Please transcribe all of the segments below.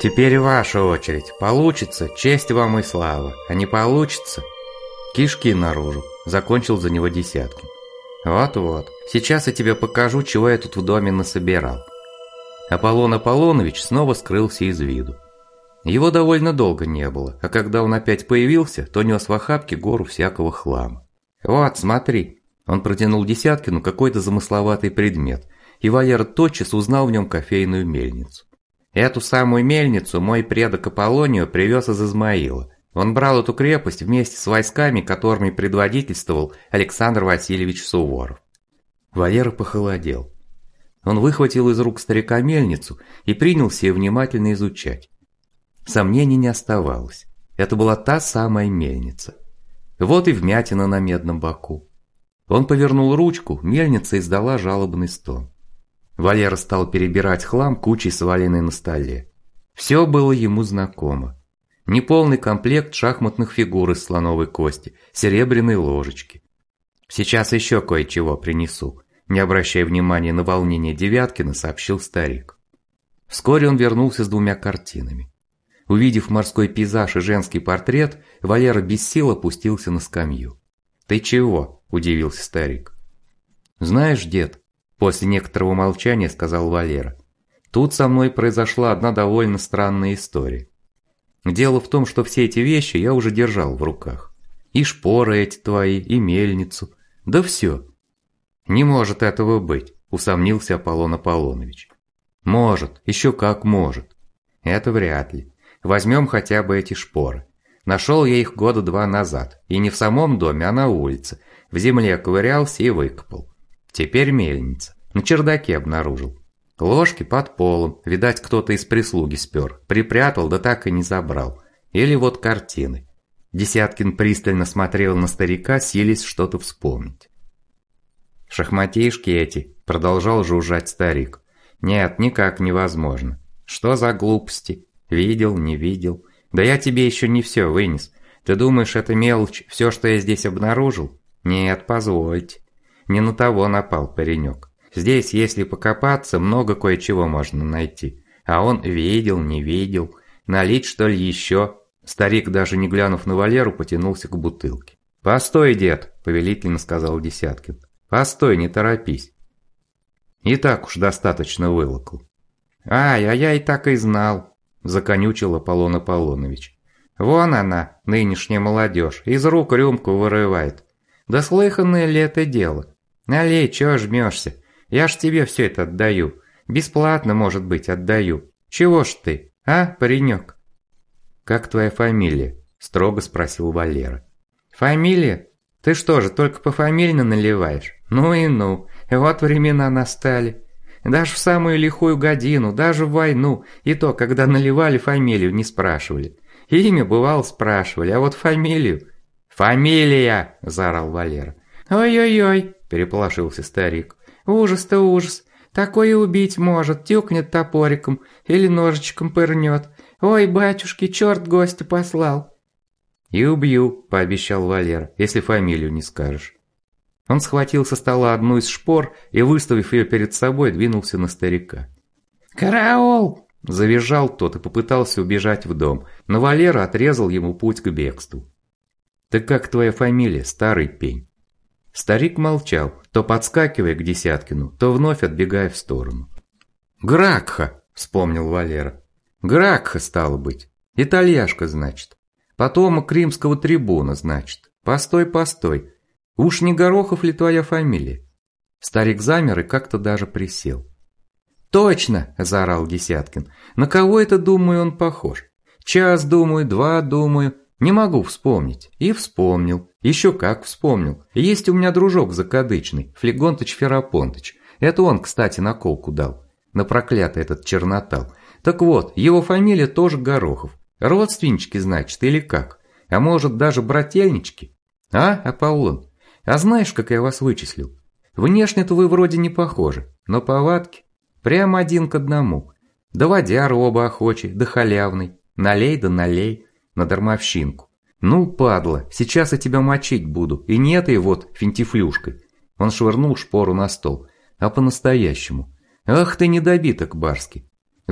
Теперь ваша очередь. Получится, честь вам и слава. А не получится, кишки наружу. Закончил за него Десяткин. Вот-вот, сейчас я тебе покажу, чего я тут в доме насобирал. Аполлон Аполлонович снова скрылся из виду. Его довольно долго не было, а когда он опять появился, то нес в охапке гору всякого хлама. Вот, смотри. Он протянул Десяткину какой-то замысловатый предмет, и Валера тотчас узнал в нем кофейную мельницу. Эту самую мельницу мой предок Аполлонио привез из Измаила. Он брал эту крепость вместе с войсками, которыми предводительствовал Александр Васильевич Суворов. Валера похолодел. Он выхватил из рук старика мельницу и принялся ее внимательно изучать. Сомнений не оставалось. Это была та самая мельница. Вот и вмятина на медном боку. Он повернул ручку, мельница издала жалобный стон. Валера стал перебирать хлам, кучей сваленный на столе. Все было ему знакомо. Неполный комплект шахматных фигур из слоновой кости, серебряные ложечки. Сейчас еще кое-чего принесу, не обращая внимания на волнение Девяткина, сообщил старик. Вскоре он вернулся с двумя картинами. Увидев морской пейзаж и женский портрет, Валера без сил опустился на скамью. «Ты чего?» – удивился старик. «Знаешь, дед», – после некоторого молчания сказал Валера, «тут со мной произошла одна довольно странная история. Дело в том, что все эти вещи я уже держал в руках. И шпоры эти твои, и мельницу. Да все». «Не может этого быть», – усомнился Аполлон Аполлонович. «Может, еще как может. Это вряд ли. Возьмем хотя бы эти шпоры. Нашел я их года 2 назад, и не в самом доме, а на улице. В земле ковырялся и выкопал. Теперь мельница. На чердаке обнаружил. Ложки под полом, видать, кто-то из прислуги спер. Припрятал, да так и не забрал. Или вот картины». Десяткин пристально смотрел на старика, силясь что-то вспомнить. «Шахматишки эти», – продолжал жужжать старик. «Нет, никак невозможно. Что за глупости? Видел, не видел. Да я тебе еще не все вынес. Ты думаешь, это мелочь, все, что я здесь обнаружил? Нет, позвольте. Не на того напал паренек. Здесь, если покопаться, много кое-чего можно найти. А он видел, не видел. Налить, что ли, еще?» Старик, даже не глянув на Валеру, потянулся к бутылке. «Постой, дед», – повелительно сказал Десяткин. «Постой, не торопись. И так уж достаточно вылокал». «Ай, а я и так и знал», – законючил Аполлон Аполлонович. «Вон она, нынешняя молодежь, из рук рюмку вырывает. Да слыханное ли это дело? Налей, чего жмешься? Я ж тебе все это отдаю. Бесплатно, может быть, отдаю. Чего ж ты, а, паренек?» «Как твоя фамилия?» – строго спросил Валера. «Фамилия? Ты что же, только пофамильно наливаешь? Ну и ну, вот времена настали. Даже в самую лихую годину, даже в войну, и то, когда наливали, фамилию не спрашивали. Имя, бывало, спрашивали, а вот фамилию...» «Фамилия!» – заорал Валера. «Ой-ой-ой!» – переполошился старик. «Ужас-то ужас! Такое убить может, тюкнет топориком или ножичком пырнет. Ой, батюшки, черт гостя послал!» «И убью», – пообещал Валера, – «если фамилию не скажешь». Он схватил со стола одну из шпор и, выставив ее перед собой, двинулся на старика. «Караул!» – завизжал тот и попытался убежать в дом, но Валера отрезал ему путь к бегству. «Так как твоя фамилия, старый пень?» Старик молчал, то подскакивая к Десяткину, то вновь отбегая в сторону. «Гракха!» – вспомнил Валера. «Гракха, стало быть. Итальяшка, значит. Потомок римского трибуна, значит. Постой, постой. Уж не Горохов ли твоя фамилия?» Старик замер и как-то даже присел. «Точно!» – заорал Десяткин. «На кого это, думаю, он похож? Час думаю, 2 думаю. Не могу вспомнить». И вспомнил. Еще как вспомнил. Есть у меня дружок закадычный, Флегонтыч Ферапонтыч. Это он, кстати, наколку дал. На проклятый этот чернотал. Так вот, его фамилия тоже Горохов. Родственнички, значит, или как? А может, даже брательнички? А, Аполлон? А знаешь, как я вас вычислил? Внешне-то вы вроде не похожи, но повадки прямо 1 к 1. Да водяр оба охочий, да халявный. Налей да налей, на дармовщинку. Ну, падла, сейчас я тебя мочить буду, и не этой вот финтифлюшкой. Он швырнул шпору на стол, а по-настоящему. Ах ты недобиток барский.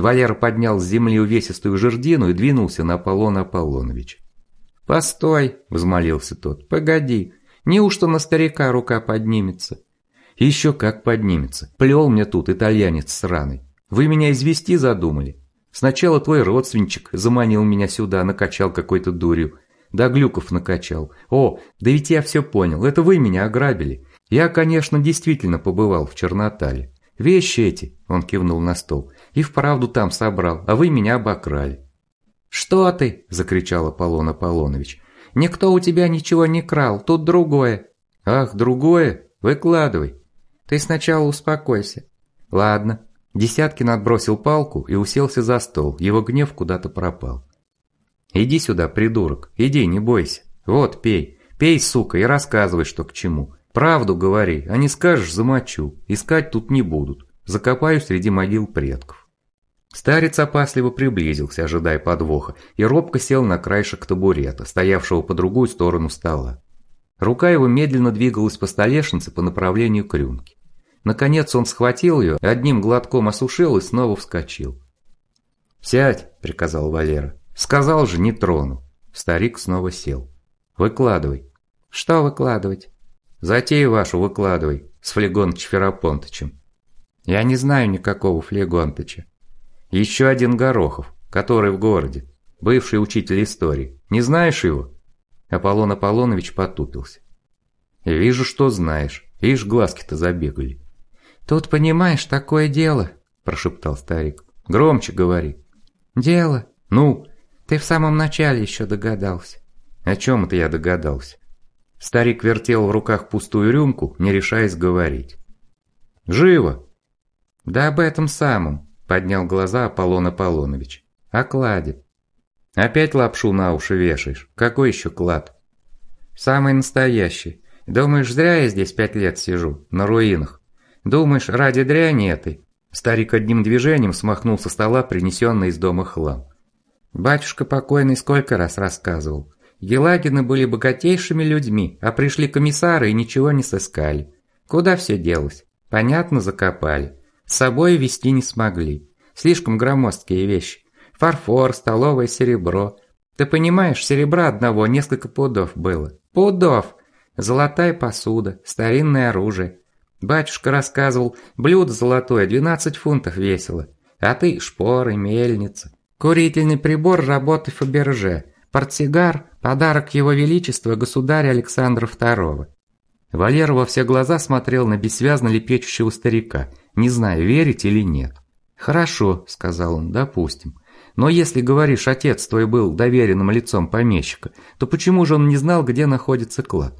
Валера поднял с земли увесистую жердину и двинулся на Аполлона Аполлоновича. «Постой!» – взмолился тот. «Погоди! Неужто на старика рука поднимется?» «Еще как поднимется! Плел мне тут итальянец сраный! Вы меня извести задумали? Сначала твой родственничек заманил меня сюда, накачал какой-то дурью. Да глюков накачал. О, да ведь я все понял, это вы меня ограбили. Я, конечно, действительно побывал в Чернотале. Вещи эти, он кивнул на стол, и вправду там собрал, а вы меня обокрали». «Что ты?» – закричал Аполлон Аполлонович. «Никто у тебя ничего не крал, тут другое». «Ах, другое? Выкладывай». «Ты сначала успокойся». «Ладно». Десяткин отбросил палку и уселся за стол, его гнев куда-то пропал. «Иди сюда, придурок, иди, не бойся. Вот, пей, пей, сука, и рассказывай, что к чему. Правду говори, а не скажешь, замочу. Искать тут не будут. Закопаю среди могил предков». Старец опасливо приблизился, ожидая подвоха, и робко сел на краешек табурета, стоявшего по другую сторону стола. Рука его медленно двигалась по столешнице по направлению к рюмке. Наконец он схватил ее, одним глотком осушил и снова вскочил. «Сядь», — приказал Валера. «Сказал же, не трону». Старик снова сел. «Выкладывай». «Что выкладывать?» «Затею вашу выкладывай, с Флегонтыч Ферапонтычем». «Я не знаю никакого Флегонтыча». «Еще один Горохов, который в городе, бывший учитель истории. Не знаешь его?» Аполлон Аполлонович потупился. «Вижу, что знаешь. Ишь, глазки-то забегали». «Тут, понимаешь, такое дело», – прошептал старик. «Громче говори». «Дело? Ну?» «Ты в самом начале еще догадался». «О чем это я догадался?» Старик вертел в руках пустую рюмку, не решаясь говорить. «Живо!» «Да об этом самом», – поднял глаза Аполлон Аполлонович. «О кладе». «Опять лапшу на уши вешаешь? Какой еще клад?» «Самый настоящий. Думаешь, зря я здесь 5 лет сижу, на руинах? Думаешь, ради дряни этой?» Старик одним движением смахнул со стола принесенный из дома хлам. «Батюшка покойный сколько раз рассказывал. Елагины были богатейшими людьми, а пришли комиссары и ничего не сыскали. Куда все делось? Понятно, закопали. С собой везти не смогли. Слишком громоздкие вещи. Фарфор, столовое серебро. Ты понимаешь, серебра одного несколько пудов было. Пудов! Золотая посуда, старинное оружие. Батюшка рассказывал, блюдо золотое 12 фунтов весило. А ты шпоры, мельница. Курительный прибор работы Фаберже. Портсигар – подарок его величества государя Александра II. Валера во все глаза смотрел на бессвязно лепечущего старика, не зная, верить или нет. «Хорошо», – сказал он, – «допустим. Но если, говоришь, отец твой был доверенным лицом помещика, то почему же он не знал, где находится клад?»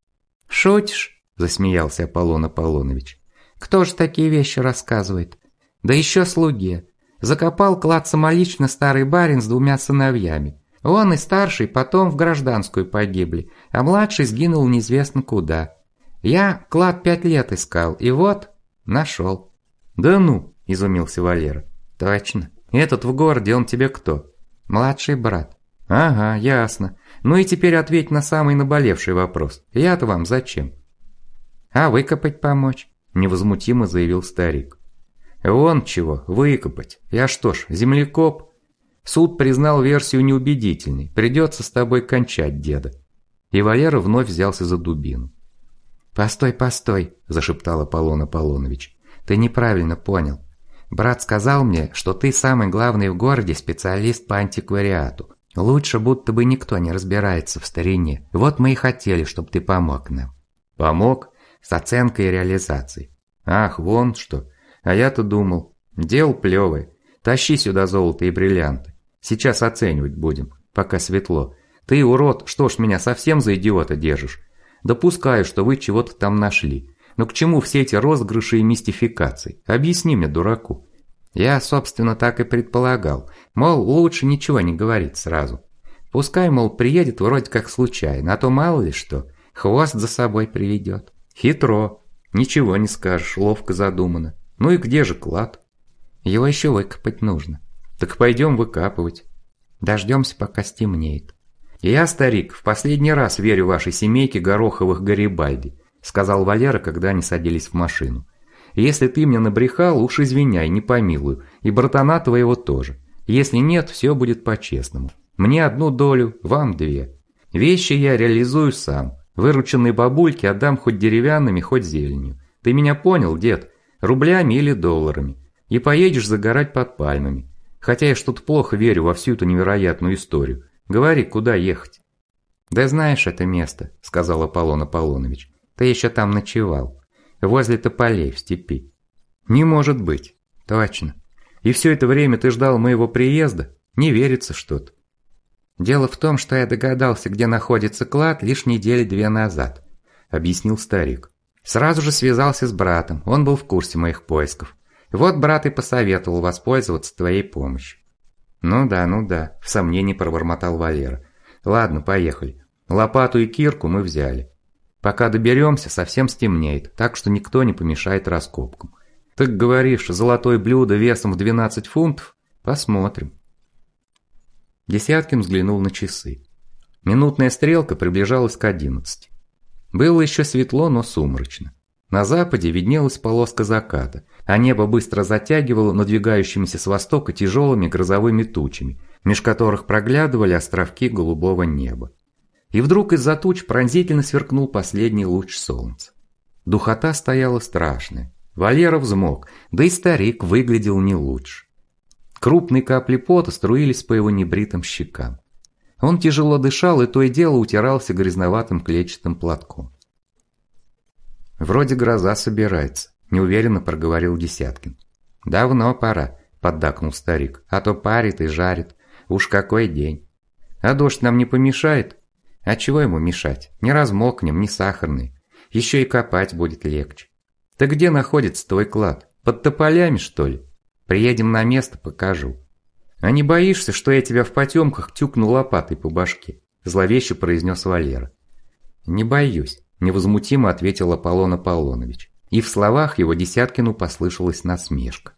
«Шутишь?» – засмеялся Аполлон Аполлонович. «Кто же такие вещи рассказывает? Да еще слуге. Закопал клад самолично старый барин с 2 сыновьями. Он и старший потом в гражданскую погибли, а младший сгинул неизвестно куда. Я клад 5 лет искал, и вот, нашел». «Да ну!» – изумился Валера. «Точно. Этот в городе, он тебе кто?» «Младший брат». «Ага, ясно. Ну и теперь ответь на самый наболевший вопрос. Я-то вам зачем?» «А выкопать помочь?» – невозмутимо заявил старик. «Вон чего, выкопать. Я что ж, землекоп?» Суд признал версию неубедительной, придется с тобой кончать, деда. И Валера вновь взялся за дубину. «Постой, постой», – зашептал Аполлон Аполлонович. «Ты неправильно понял. Брат сказал мне, что ты самый главный в городе специалист по антиквариату. Лучше будто бы никто не разбирается в старине. Вот мы и хотели, чтобы ты помог нам». «Помог? С оценкой и реализацией». «Ах, вон что. А я-то думал. Дело плевое. Тащи сюда золото и бриллианты. Сейчас оценивать будем, пока светло. Ты, урод, что ж меня совсем за идиота держишь? Допускаю, что вы чего-то там нашли. Но к чему все эти розыгрыши и мистификации? Объясни мне, дураку». Я, собственно, так и предполагал. Мол, лучше ничего не говорить сразу. Пускай, мол, приедет вроде как случайно, а то мало ли что, хвост за собой приведет. Хитро. Ничего не скажешь, ловко задумано. Ну и где же клад? Его еще выкопать нужно. Так пойдем выкапывать. Дождемся, пока стемнеет. Я, старик, в последний раз верю вашей семейке Гороховых Гарибальди, сказал Валера, когда они садились в машину. Если ты мне набрехал, уж извиняй, не помилую, и братана твоего тоже. Если нет, все будет по-честному. Мне 1 долю, вам 2. Вещи я реализую сам. Вырученные бабульки отдам хоть деревянными, хоть зеленью. Ты меня понял, дед? Рублями или долларами. И поедешь загорать под пальмами. Хотя я что-то плохо верю во всю эту невероятную историю. Говори, куда ехать? Да знаешь это место, сказал Аполлон Аполлонович. Ты еще там ночевал. Возле тополей в степи. Не может быть. Точно. И все это время ты ждал моего приезда? Не верится что-то. Дело в том, что я догадался, где находится клад, лишь недели 2 назад, объяснил старик. Сразу же связался с братом, он был в курсе моих поисков. Вот брат и посоветовал воспользоваться твоей помощью. Ну да, в сомнении пробормотал Валера. Ладно, поехали. Лопату и кирку мы взяли. Пока доберемся, совсем стемнеет, так что никто не помешает раскопкам. Ты говоришь, золотое блюдо весом в 12 фунтов? Посмотрим. Десяткин взглянул на часы. Минутная стрелка приближалась к 11. Было еще светло, но сумрачно. На западе виднелась полоска заката, а небо быстро затягивало надвигающимися с востока тяжелыми грозовыми тучами, меж которых проглядывали островки голубого неба. И вдруг из-за туч пронзительно сверкнул последний луч солнца. Духота стояла страшная. Валера взмок, да и старик выглядел не лучше. Крупные капли пота струились по его небритым щекам. Он тяжело дышал и то и дело утирался грязноватым клетчатым платком. «Вроде гроза собирается», – неуверенно проговорил Десяткин. «Давно пора», – поддакнул старик, – «а то парит и жарит. Уж какой день. А дождь нам не помешает? А чего ему мешать? Не размокнем, не сахарный. Еще и копать будет легче. Ты где находится твой клад? Под тополями, что ли? Приедем на место, покажу. А не боишься, что я тебя в потемках тюкну лопатой по башке?» – зловеще произнес Валера. «Не боюсь», – невозмутимо ответил Аполлон Аполлонович. И в словах его Десяткину послышалась насмешка.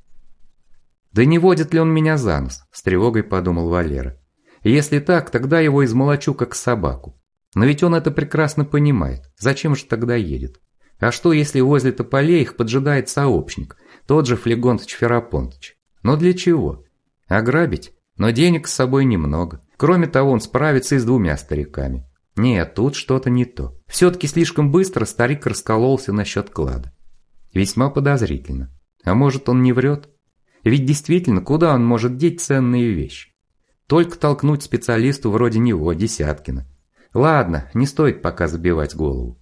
«Да не водит ли он меня за нос?» – с тревогой подумал Валера. «Если так, тогда его измолочу как собаку. Но ведь он это прекрасно понимает. Зачем же тогда едет? А что, если возле тополей их поджидает сообщник, тот же Флегонтыч Ферапонтыч? Но для чего? Ограбить? Но денег с собой немного. Кроме того, он справится и с 2 стариками. Нет, тут что-то не то. Все-таки слишком быстро старик раскололся насчет клада. Весьма подозрительно. А может, он не врет? Ведь действительно, куда он может деть ценные вещи? Только толкнуть специалисту вроде него, Десяткина. Ладно, не стоит пока забивать голову.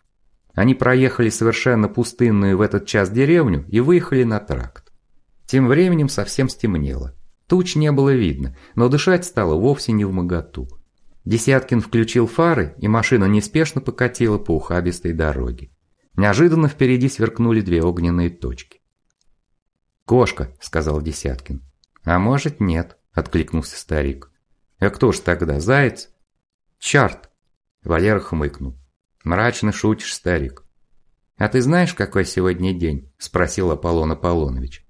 Они проехали совершенно пустынную в этот час деревню и выехали на тракт. Тем временем совсем стемнело. Туч не было видно, но дышать стало вовсе не вмоготу. Десяткин включил фары, и машина неспешно покатила по ухабистой дороге. Неожиданно впереди сверкнули 2 огненные точки. «Кошка», — сказал Десяткин. «А может, нет», — откликнулся старик. «А кто ж тогда, заяц?» «Чарт!» — Валера хмыкнул. «Мрачно шутишь, старик». «А ты знаешь, какой сегодня день?» – спросил Аполлон Аполлонович.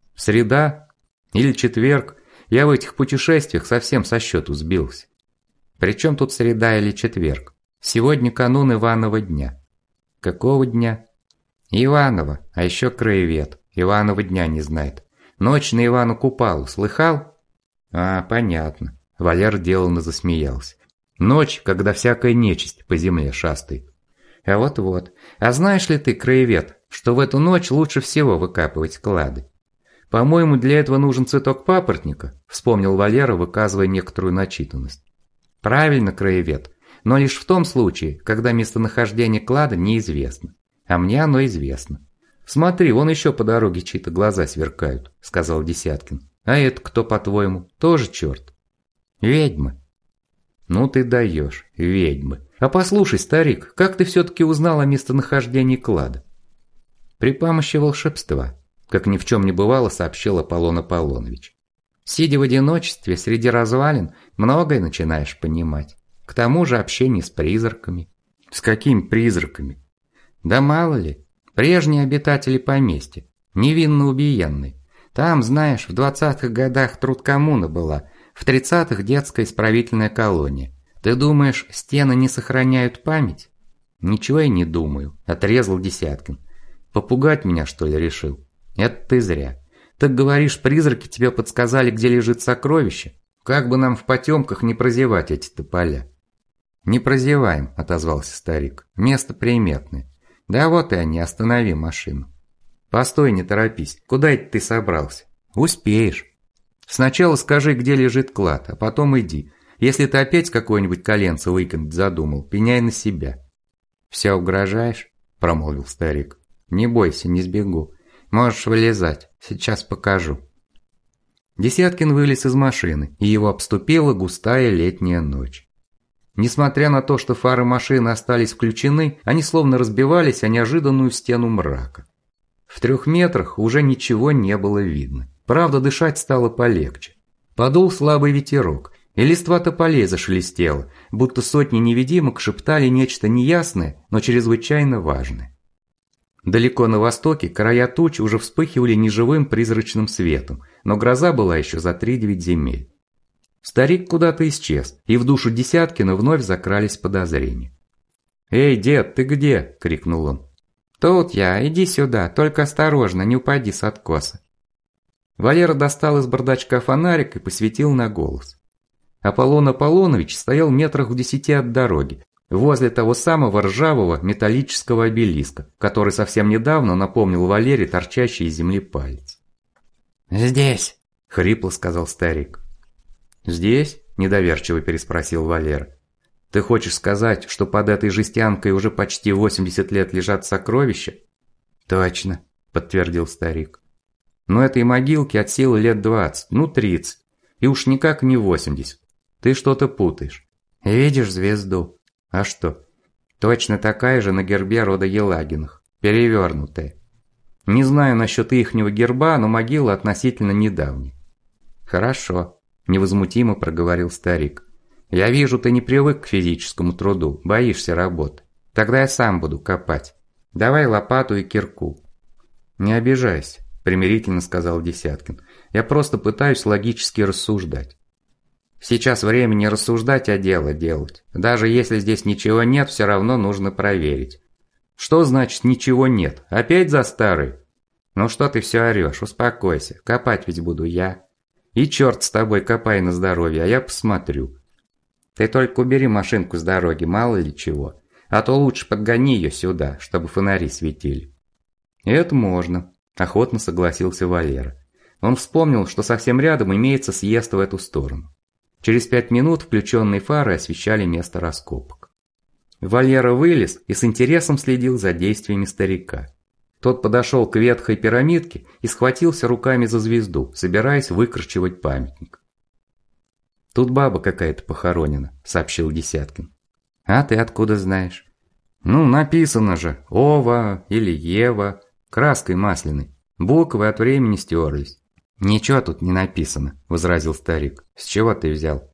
«Среда? Или четверг? Я в этих путешествиях совсем со счету сбился». «При чем тут среда или четверг? Сегодня канун Иванова дня». «Какого дня?» «Иванова, а еще краевед. Иванова дня не знает. Ночь на Ивану Купалу, слыхал?» «А, понятно». Валер деланно засмеялся. «Ночь, когда всякая нечисть по земле шастает». «А вот-вот. А знаешь ли ты, краевед, что в эту ночь лучше всего выкапывать клады? По-моему, для этого нужен цветок папоротника», вспомнил Валера, выказывая некоторую начитанность. «Правильно, краевед, но лишь в том случае, когда местонахождение клада неизвестно. А мне оно известно». «Смотри, вон еще по дороге чьи-то глаза сверкают», сказал Десяткин. «А это кто, по-твоему? Тоже черт?» «Ведьмы». «Ну ты даешь, ведьмы. А послушай, старик, как ты все-таки узнал о местонахождении клада?» «При помощи волшебства», как ни в чем не бывало, сообщил Аполлон Аполлонович. «Сидя в одиночестве среди развалин, многое начинаешь понимать. К тому же общение с призраками». «С какими призраками?» «Да мало ли. Прежние обитатели поместья, невинно убиенные. Там, знаешь, в 20-х годах труд коммуна была, в 30-х детская исправительная колония. Ты думаешь, стены не сохраняют память?» «Ничего я не думаю», – отрезал Десяткин. Попугать меня, что ли, решил? Это ты зря. Так говоришь, призраки тебе подсказали, где лежит сокровище? Как бы нам в потемках не прозевать эти тополя? Не прозеваем, отозвался старик. Место приметное. Да вот и они, останови машину. Постой, не торопись. Куда это ты собрался? Успеешь. Сначала скажи, где лежит клад, а потом иди. Если ты опять какое-нибудь коленце выкинуть задумал, пеняй на себя. Все угрожаешь? Промолвил старик. Не бойся, не сбегу. Можешь вылезать, сейчас покажу. Десяткин вылез из машины, и его обступила густая летняя ночь. Несмотря на то, что фары машины остались включены, они словно разбивались о неожиданную стену мрака. В 3 метрах уже ничего не было видно. Правда, дышать стало полегче. Подул слабый ветерок, и листва тополей зашелестела, будто сотни невидимок шептали нечто неясное, но чрезвычайно важное. Далеко на востоке края туч уже вспыхивали неживым призрачным светом, но гроза была еще за 3-9 земель. Старик куда-то исчез, и в душу Десяткина вновь закрались подозрения. «Эй, дед, ты где?» – крикнул он. «Тут я, иди сюда, только осторожно, не упади с откоса». Валера достал из бардачка фонарик и посветил на голос. Аполлон Аполлонович стоял метрах в 10 от дороги, возле того самого ржавого металлического обелиска, который совсем недавно напомнил Валере торчащий из земли палец. «Здесь», – хрипло сказал старик. «Здесь?» – недоверчиво переспросил Валера. «Ты хочешь сказать, что под этой жестянкой уже почти 80 лет лежат сокровища?» «Точно», – подтвердил старик. «Но этой могилке от силы лет 20, 30, и уж никак не 80. Ты что-то путаешь. Видишь звезду? А что? Точно такая же на гербе рода Елагиных, перевернутая. Не знаю насчет ихнего герба, но могила относительно недавняя». «Хорошо», – невозмутимо проговорил старик. «Я вижу, ты не привык к физическому труду, боишься работы. Тогда я сам буду копать. Давай лопату и кирку». «Не обижайся», – примирительно сказал Десяткин. «Я просто пытаюсь логически рассуждать». «Сейчас время не рассуждать, а дело делать. Даже если здесь ничего нет, все равно нужно проверить». «Что значит ничего нет? Опять за старый?» «Ну что ты все орешь? Успокойся. Копать ведь буду я». «И черт с тобой, копай на здоровье, а я посмотрю». «Ты только убери машинку с дороги, мало ли чего. А то лучше подгони ее сюда, чтобы фонари светили». «Это можно», – охотно согласился Валера. Он вспомнил, что совсем рядом имеется съезд в эту сторону. Через 5 минут включенные фары освещали место раскопок. Валера вылез и с интересом следил за действиями старика. Тот подошел к ветхой пирамидке и схватился руками за звезду, собираясь выкорчевать памятник. «Тут баба какая-то похоронена», – сообщил Десяткин. «А ты откуда знаешь?» «Ну, написано же, Ова или Ева, краской масляной. Буквы от времени стерлись». «Ничего тут не написано», – возразил старик. «С чего ты взял?»